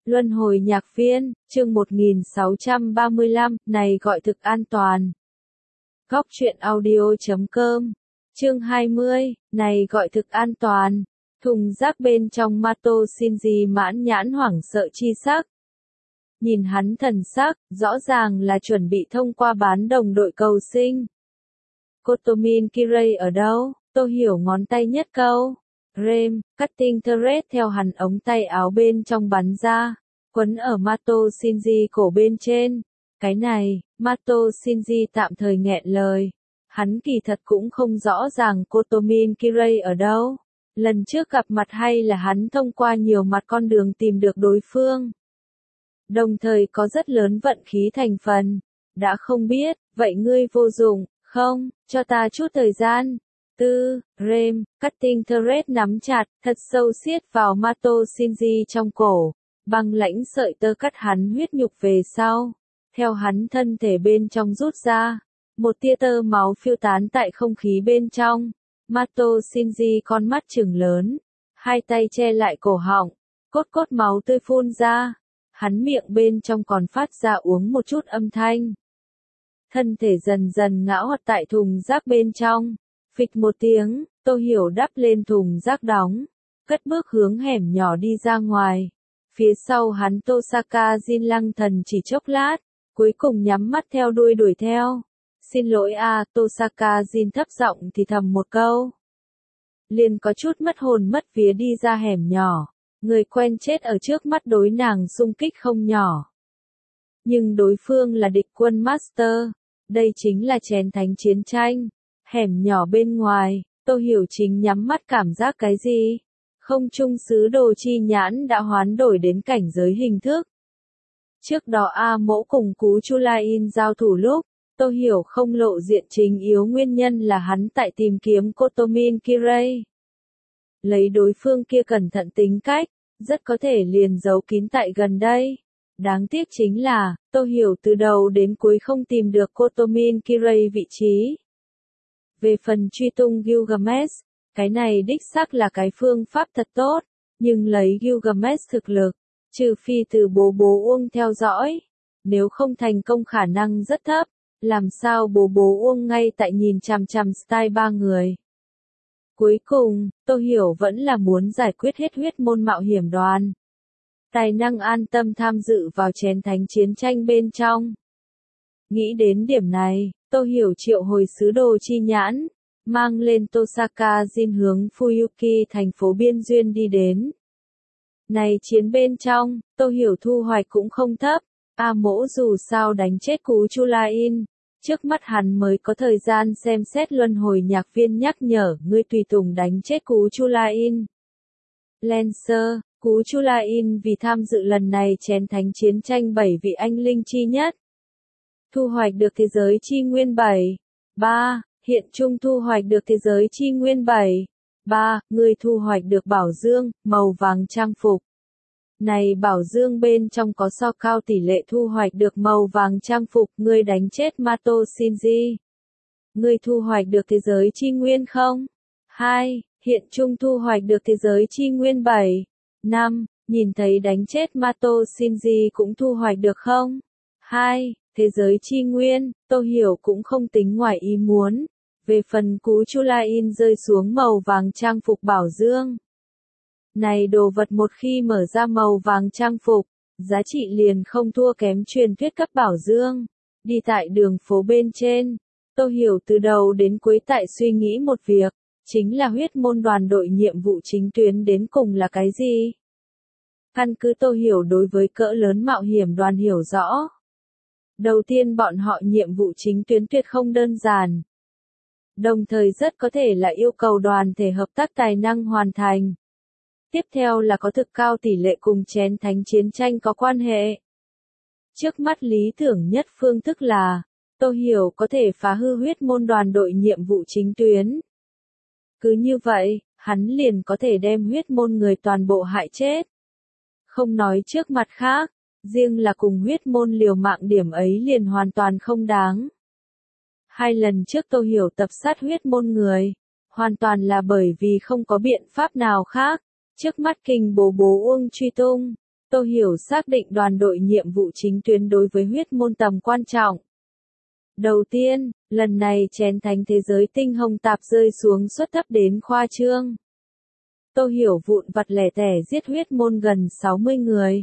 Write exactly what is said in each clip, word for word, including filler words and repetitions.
Luân hồi nhạc viên, chương một nghìn sáu trăm ba mươi lăm, này gọi thực an toàn. Góc truyện audio.com, chương hai mươi, này gọi thực an toàn. Thùng rác bên trong Mato Shinji mãn nhãn hoảng sợ chi sắc. Nhìn hắn thần sắc, rõ ràng là chuẩn bị thông qua bán đồng đội cầu sinh. Kotomin Kirei ở đâu? Tôi hiểu ngón tay nhất câu. Rem, cutting thread theo hắn ống tay áo bên trong bắn ra, quấn ở Mato Shinji cổ bên trên. Cái này, Mato Shinji tạm thời nghẹn lời. Hắn kỳ thật cũng không rõ ràng Kotomin Kirei ở đâu. Lần trước gặp mặt hay là hắn thông qua nhiều mặt con đường tìm được đối phương. Đồng thời có rất lớn vận khí thành phần. Đã không biết, vậy ngươi vô dụng, không, cho ta chút thời gian. Tư, Rem, cutting thread nắm chặt, thật sâu siết vào Mato Shinji trong cổ, băng lãnh sợi tơ cắt hắn huyết nhục về sau, theo hắn thân thể bên trong rút ra, một tia tơ máu phiêu tán tại không khí bên trong. Mato Shinji con mắt trừng lớn, hai tay che lại cổ họng, cốt cốt máu tươi phun ra, hắn miệng bên trong còn phát ra uống một chút âm thanh. Thân thể dần dần ngã hoạt tại thùng rác bên trong. Phịch một tiếng, Tô Hiểu đắp lên thùng rác đóng, cất bước hướng hẻm nhỏ đi ra ngoài. Phía sau hắn Tosaka Jin lăng thần chỉ chốc lát, cuối cùng nhắm mắt theo đuôi đuổi theo. Xin lỗi a, Tosaka Jin thấp giọng thì thầm một câu. Liền có chút mất hồn mất vía đi ra hẻm nhỏ, người quen chết ở trước mắt đối nàng xung kích không nhỏ. Nhưng đối phương là địch quân master, đây chính là chén thánh chiến tranh. Hẻm nhỏ bên ngoài, Tô Hiểu chính nhắm mắt cảm giác cái gì? Không trung sứ đồ chi nhãn đã hoán đổi đến cảnh giới hình thức. Trước đó A Mỗ cùng Cú Chu La In giao thủ lúc, Tô Hiểu không lộ diện chính yếu nguyên nhân là hắn tại tìm kiếm Kotomin Kirei. Lấy đối phương kia cẩn thận tính cách, rất có thể liền giấu kín tại gần đây. Đáng tiếc chính là, Tô Hiểu từ đầu đến cuối không tìm được Kotomin Kirei vị trí. Về phần truy tung Gilgamesh, cái này đích xác là cái phương pháp thật tốt, nhưng lấy Gilgamesh thực lực, trừ phi từ bố bố Uông theo dõi, nếu không thành công khả năng rất thấp, làm sao bố bố Uông ngay tại nhìn chằm chằm style ba người. Cuối cùng, Tô Hiểu vẫn là muốn giải quyết hết huyết môn mạo hiểm đoàn. Tài năng an tâm tham dự vào chén thánh chiến tranh bên trong. Nghĩ đến điểm này, Tô Hiểu triệu hồi sứ đồ chi nhãn, mang lên Tosaka Jin hướng Fuyuki thành phố biên duyên đi đến. Này chiến bên trong, Tô Hiểu thu hoạch cũng không thấp, A Mỗ dù sao đánh chết Cú Chu La In, trước mắt hắn mới có thời gian xem xét luân hồi nhạc viên nhắc nhở ngươi tùy tùng đánh chết Cú Chu La In. Lancer, Cú Chu La In vì tham dự lần này chén thánh chiến tranh bảy vị anh linh chi nhất. Thu hoạch được thế giới chi nguyên bảy. ba. Hiện trung thu hoạch được thế giới chi nguyên bảy. ba. Người thu hoạch được bảo dương, màu vàng trang phục. Này bảo dương bên trong có so cao tỷ lệ thu hoạch được màu vàng trang phục, người đánh chết Mato Shinji. Người thu hoạch được thế giới chi nguyên không? hai. Hiện trung thu hoạch được thế giới chi nguyên bảy. năm. Nhìn thấy đánh chết Mato Shinji cũng thu hoạch được không? hai. Thế giới chi nguyên, Tô Hiểu cũng không tính ngoài ý muốn. Về phần Cú Chu La In rơi xuống màu vàng trang phục bảo dương. Này đồ vật một khi mở ra màu vàng trang phục, giá trị liền không thua kém truyền thuyết cấp bảo dương. Đi tại đường phố bên trên, Tô Hiểu từ đầu đến cuối tại suy nghĩ một việc, chính là huyết môn đoàn đội nhiệm vụ chính tuyến đến cùng là cái gì? Căn cứ Tô Hiểu đối với cỡ lớn mạo hiểm đoàn hiểu rõ. Đầu tiên bọn họ nhiệm vụ chính tuyến tuyệt không đơn giản. Đồng thời rất có thể là yêu cầu đoàn thể hợp tác tài năng hoàn thành. Tiếp theo là có thực cao tỷ lệ cùng chén thánh chiến tranh có quan hệ. Trước mắt lý tưởng nhất phương thức là, Tô Hiểu có thể phá hư huyết môn đoàn đội nhiệm vụ chính tuyến. Cứ như vậy, hắn liền có thể đem huyết môn người toàn bộ hại chết. Không nói trước mặt khác. Riêng là cùng huyết môn liều mạng điểm ấy liền hoàn toàn không đáng. Hai lần trước Tô Hiểu tập sát huyết môn người, hoàn toàn là bởi vì không có biện pháp nào khác, trước mắt kinh bố bố Uông truy tung, Tô Hiểu xác định đoàn đội nhiệm vụ chính tuyến đối với huyết môn tầm quan trọng. Đầu tiên, lần này chén thánh thế giới tinh hồng tạp rơi xuống suất thấp đến khoa trương. Tô Hiểu vụn vặt lẻ tẻ giết huyết môn gần sáu mươi người.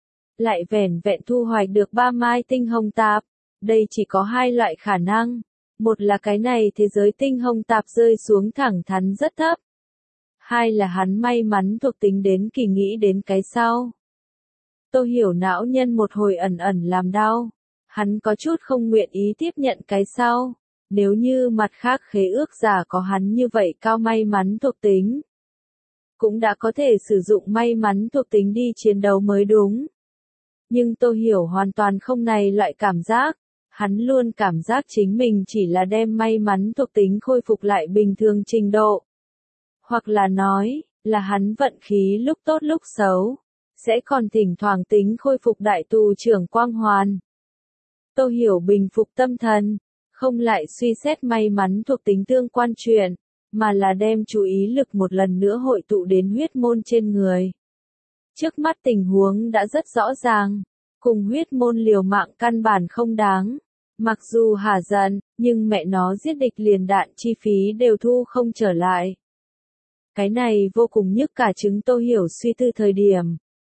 Lại vẻn vẹn thu hoạch được ba mai tinh hồng tạp. Đây chỉ có hai loại khả năng. Một là cái này thế giới tinh hồng tạp rơi xuống thẳng thắn rất thấp. Hai là hắn may mắn thuộc tính đến kỳ nghĩ đến cái sau. Tô Hiểu não nhân một hồi ẩn ẩn làm đau. Hắn có chút không nguyện ý tiếp nhận cái sau. Nếu như mặt khác khế ước giả có hắn như vậy cao may mắn thuộc tính. Cũng đã có thể sử dụng may mắn thuộc tính đi chiến đấu mới đúng. Nhưng Tô Hiểu hoàn toàn không này loại cảm giác. Hắn luôn cảm giác chính mình chỉ là đem may mắn thuộc tính khôi phục lại bình thường trình độ. Hoặc là nói, là hắn vận khí lúc tốt lúc xấu. Sẽ còn thỉnh thoảng tính khôi phục đại tù trưởng quang hoàn. Tô Hiểu bình phục tâm thần, không lại suy xét may mắn thuộc tính tương quan chuyện, mà là đem chú ý lực một lần nữa hội tụ đến huyết môn trên người. Trước mắt tình huống đã rất rõ ràng, cùng huyết môn liều mạng căn bản không đáng. Mặc dù hả giận, nhưng mẹ nó giết địch liền đạn chi phí đều thu không trở lại. Cái này vô cùng nhức cả trứng Tô Hiểu suy tư thời điểm.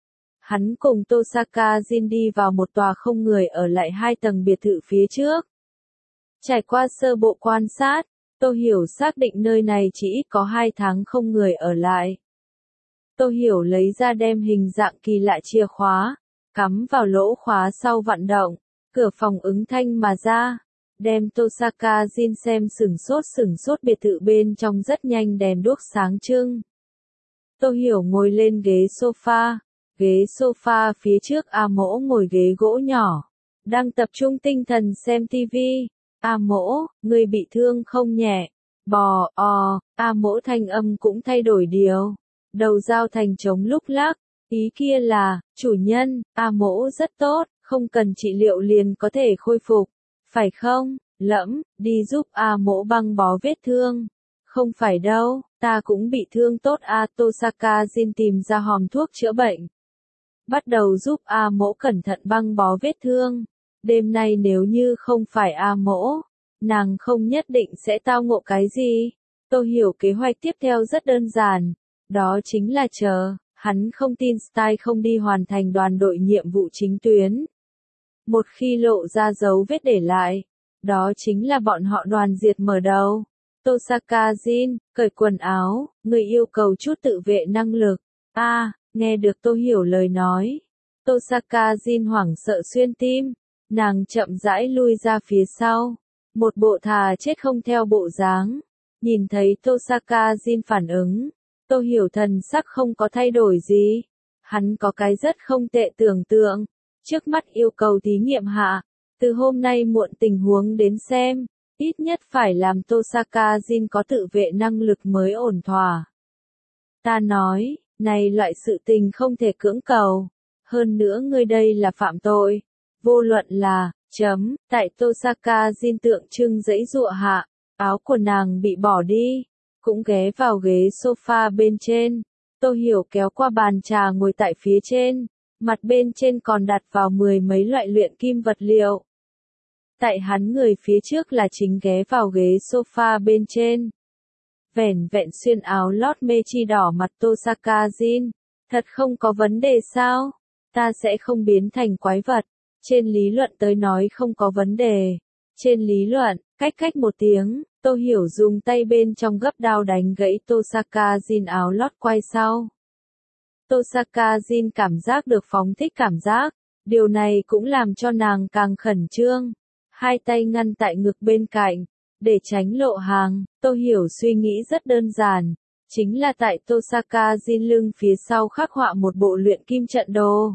Hắn cùng Tosaka Jin đi vào một tòa không người ở lại hai tầng biệt thự phía trước. Trải qua sơ bộ quan sát, Tô Hiểu xác định nơi này chỉ ít có hai tháng không người ở lại. Tô Hiểu lấy ra đem hình dạng kỳ lạ chìa khóa, cắm vào lỗ khóa sau vận động, cửa phòng ứng thanh mà ra, đem Tosaka Jin xem sửng sốt sửng sốt biệt thự bên trong rất nhanh đèn đuốc sáng trưng. Tô Hiểu ngồi lên ghế sofa. Ghế sofa phía trước A Mỗ ngồi ghế gỗ nhỏ, đang tập trung tinh thần xem tivi. A Mỗ, người bị thương không nhẹ? Bò, o, A Mỗ thanh âm cũng thay đổi điều. Đầu dao thành trống lúc lắc, ý kia là, chủ nhân, A Mỗ rất tốt, không cần trị liệu liền có thể khôi phục, phải không? Lẫm, đi giúp A Mỗ băng bó vết thương. Không phải đâu, ta cũng bị thương tốt A Tosaka Jin tìm ra hòm thuốc chữa bệnh. Bắt đầu giúp A Mỗ cẩn thận băng bó vết thương. Đêm nay nếu như không phải A Mỗ, nàng không nhất định sẽ tao ngộ cái gì. Tô Hiểu kế hoạch tiếp theo rất đơn giản. Đó chính là chờ, hắn không tin Style không đi hoàn thành đoàn đội nhiệm vụ chính tuyến. Một khi lộ ra dấu vết để lại, đó chính là bọn họ đoàn diệt mở đầu. Tosaka Jin, cởi quần áo, người yêu cầu chút tự vệ năng lực. A, à, nghe được Tô Hiểu lời nói. Tosaka Jin hoảng sợ xuyên tim, nàng chậm rãi lui ra phía sau. Một bộ thà chết không theo bộ dáng. Nhìn thấy Tosaka Jin phản ứng, Tô Hiểu thần sắc không có thay đổi gì. Hắn có cái rất không tệ tưởng tượng. Trước mắt yêu cầu thí nghiệm hạ. Từ hôm nay muộn tình huống đến xem, ít nhất phải làm Tosaka Jin có tự vệ năng lực mới ổn thỏa. Ta nói, này loại sự tình không thể cưỡng cầu. Hơn nữa ngươi đây là phạm tội. Vô luận là, chấm, tại Tosaka Jin tượng trưng dãy dụa hạ, áo của nàng bị bỏ đi, cũng ghé vào ghế sofa bên trên. Tô Hiểu kéo qua bàn trà ngồi tại phía trên, mặt bên trên còn đặt vào mười mấy loại luyện kim vật liệu. Tại hắn người phía trước là chính ghé vào ghế sofa bên trên. Vẻn vẹn xuyên áo lót mê chi đỏ mặt Tosaka Jin. Thật không có vấn đề sao? Ta sẽ không biến thành quái vật. Trên lý luận tới nói không có vấn đề. Trên lý luận, cách cách một tiếng, Tô Hiểu dùng tay bên trong gấp đao đánh gãy Tosaka Jin áo lót quay sau. Tosaka Jin cảm giác được phóng thích cảm giác. Điều này cũng làm cho nàng càng khẩn trương. Hai tay ngăn tại ngực bên cạnh. Để tránh lộ hàng, Tô Hiểu suy nghĩ rất đơn giản. Chính là tại Tosaka Jin lưng phía sau khắc họa một bộ luyện kim trận đồ.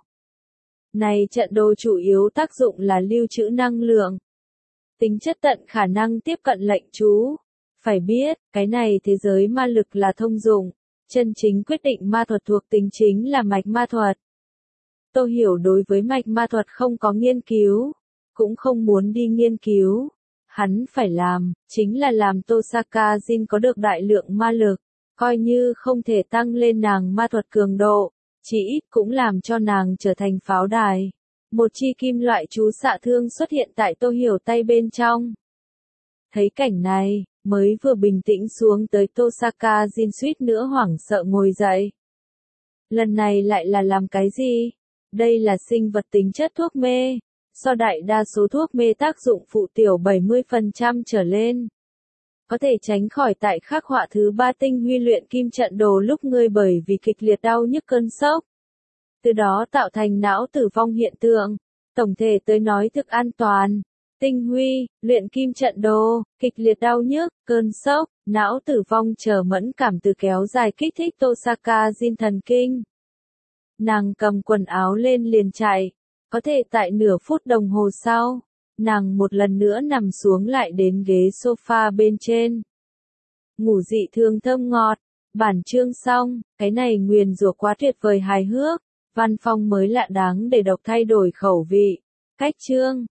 Này trận đồ chủ yếu tác dụng là lưu trữ năng lượng. Tính chất tận khả năng tiếp cận lệnh chú. Phải biết, cái này thế giới ma lực là thông dụng. Chân chính quyết định ma thuật thuộc tính chính là mạch ma thuật. Tô Hiểu đối với mạch ma thuật không có nghiên cứu. Cũng không muốn đi nghiên cứu. Hắn phải làm, chính là làm Tosaka Jin có được đại lượng ma lực. Coi như không thể tăng lên nàng ma thuật cường độ. Chỉ ít cũng làm cho nàng trở thành pháo đài. Một chi kim loại chú xạ thương xuất hiện tại Tô Hiểu tay bên trong. Thấy cảnh này, mới vừa bình tĩnh xuống tới Tosaka Jin suýt nữa hoảng sợ ngồi dậy. Lần này lại là làm cái gì? Đây là sinh vật tính chất thuốc mê. So đại đa số thuốc mê tác dụng phụ tiểu bảy mươi phần trăm trở lên. Có thể tránh khỏi tại khắc họa thứ ba tinh huy luyện kim trận đồ lúc ngươi bởi vì kịch liệt đau nhức cơn sốc. Từ đó tạo thành não tử vong hiện tượng. Tổng thể tới nói thực an toàn. Tinh huy, luyện kim trận đồ, kịch liệt đau nhức, cơn sốc, não tử vong chờ mẫn cảm từ kéo dài kích thích Tosaka Jin thần kinh. Nàng cầm quần áo lên liền chạy. Có thể tại nửa phút đồng hồ sau, nàng một lần nữa nằm xuống lại đến ghế sofa bên trên. Ngủ dị thường thơm ngọt, bản chương xong, cái này nguyền rủa quá tuyệt vời hài hước, văn phong mới lạ đáng để đọc thay đổi khẩu vị. Cách chương